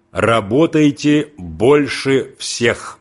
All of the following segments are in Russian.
Работайте больше всех.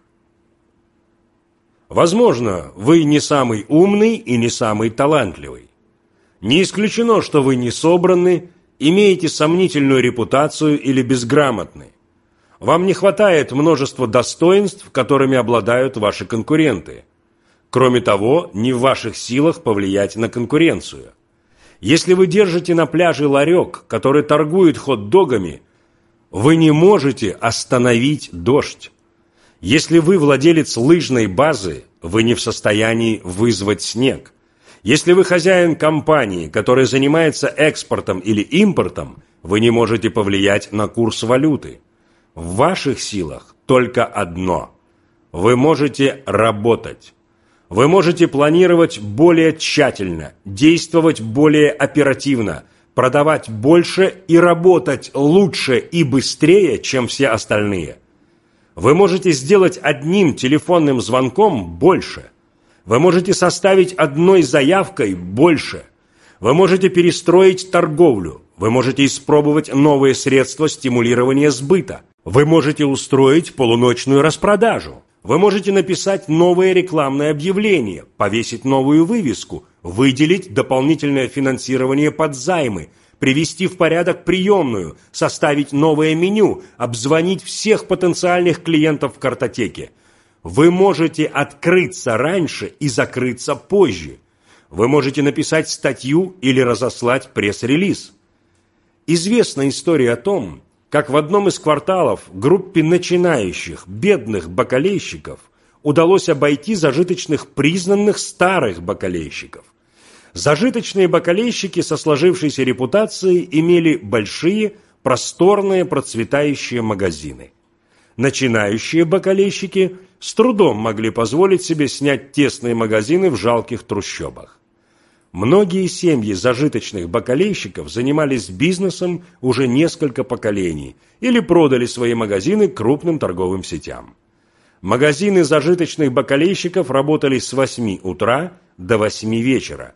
Возможно, вы не самый умный и не самый талантливый. Не исключено, что вы не собраны, имеете сомнительную репутацию или безграмотны. Вам не хватает множества достоинств, которыми обладают ваши конкуренты. Кроме того, не в ваших силах повлиять на конкуренцию. Если вы держите на пляже ларек, который торгует хот-догами, вы не можете остановить дождь. Если вы владелец лыжной базы, вы не в состоянии вызвать снег. Если вы хозяин компании, которая занимается экспортом или импортом, вы не можете повлиять на курс валюты. В ваших силах только одно. Вы можете работать. Вы можете планировать более тщательно, действовать более оперативно, продавать больше и работать лучше и быстрее, чем все остальные. Вы можете сделать одним телефонным звонком больше. Вы можете составить одной заявкой больше. Вы можете перестроить торговлю. Вы можете испробовать новые средства стимулирования сбыта. Вы можете устроить полуночную распродажу. Вы можете написать новое рекламное объявление, повесить новую вывеску, выделить дополнительное финансирование под займы, привести в порядок приемную, составить новое меню, обзвонить всех потенциальных клиентов в картотеке. Вы можете открыться раньше и закрыться позже. Вы можете написать статью или разослать пресс-релиз. Известна история о том, как в одном из кварталов группе начинающих, бедных бакалейщиков удалось обойти зажиточных признанных старых бакалейщиков. Зажиточные бакалейщики со сложившейся репутацией имели большие, просторные, процветающие магазины. Начинающие бакалейщики с трудом могли позволить себе снять тесные магазины в жалких трущобах. Многие семьи зажиточных бакалейщиков занимались бизнесом уже несколько поколений или продали свои магазины крупным торговым сетям. Магазины зажиточных бакалейщиков работали с 8 утра до 8 вечера.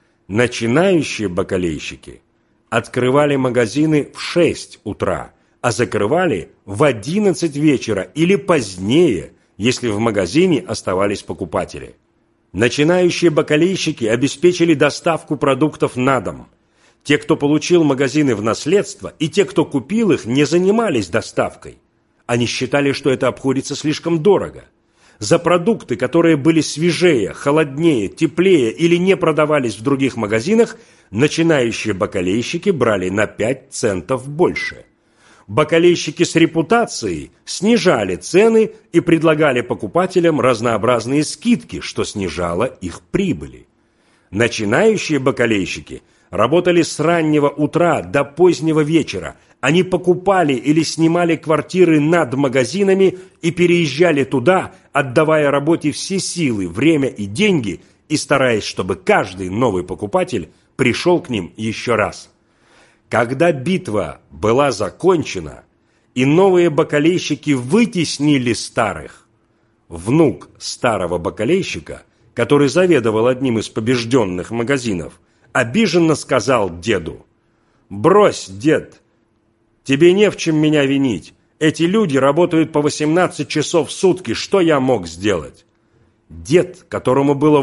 Начинающие бакалейщики открывали магазины в 6 утра, а закрывали в 11 вечера или позднее, если в магазине оставались покупатели. Начинающие бакалейщики обеспечили доставку продуктов на дом. Те, кто получил магазины в наследство, и те, кто купил их, не занимались доставкой. Они считали, что это обходится слишком дорого. За продукты, которые были свежее, холоднее, теплее или не продавались в других магазинах, начинающие бакалейщики брали на 5 центов больше. Бакалейщики с репутацией снижали цены и предлагали покупателям разнообразные скидки, что снижало их прибыли. Начинающие бакалейщики работали с раннего утра до позднего вечера. Они покупали или снимали квартиры над магазинами и переезжали туда, отдавая работе все силы, время и деньги, и стараясь, чтобы каждый новый покупатель пришел к ним еще раз. Когда битва была закончена, и новые бакалейщики вытеснили старых, внук старого бакалейщика, который заведовал одним из побежденных магазинов, обиженно сказал деду: «Брось, дед, тебе не в чем меня винить. Эти люди работают по 18 часов в сутки, что я мог сделать?» Дед, которому было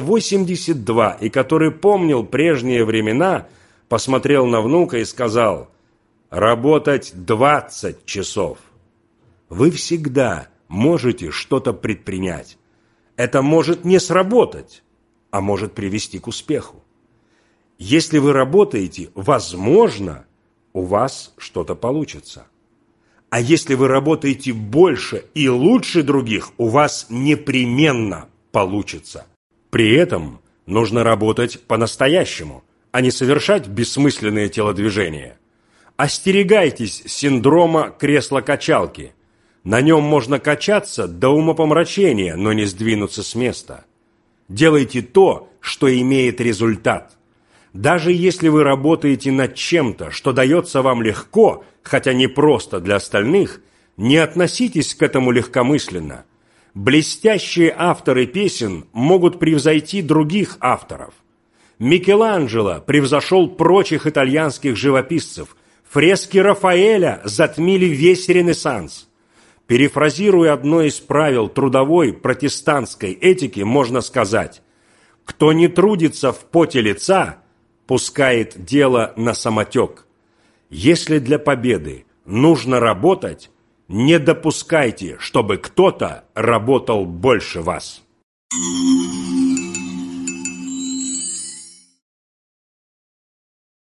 82 и который помнил прежние времена, посмотрел на внука и сказал: «Работать 20 часов». Вы всегда можете что-то предпринять. Это может не сработать, а может привести к успеху. Если вы работаете, возможно, у вас что-то получится. А если вы работаете больше и лучше других, у вас непременно получится. При этом нужно работать по-настоящему, а не совершать бессмысленные телодвижения. Остерегайтесь синдрома кресла-качалки. На нем можно качаться до умопомрачения, но не сдвинуться с места. Делайте то, что имеет результат. Даже если вы работаете над чем-то, что дается вам легко, хотя не просто для остальных, не относитесь к этому легкомысленно. Блестящие авторы песен могут превзойти других авторов. Микеланджело превзошел прочих итальянских живописцев. Фрески Рафаэля затмили весь Ренессанс. Перефразируя одно из правил трудовой протестантской этики, можно сказать: «Кто не трудится в поте лица, пускает дело на самотек». Если для победы нужно работать, не допускайте, чтобы кто-то работал больше вас.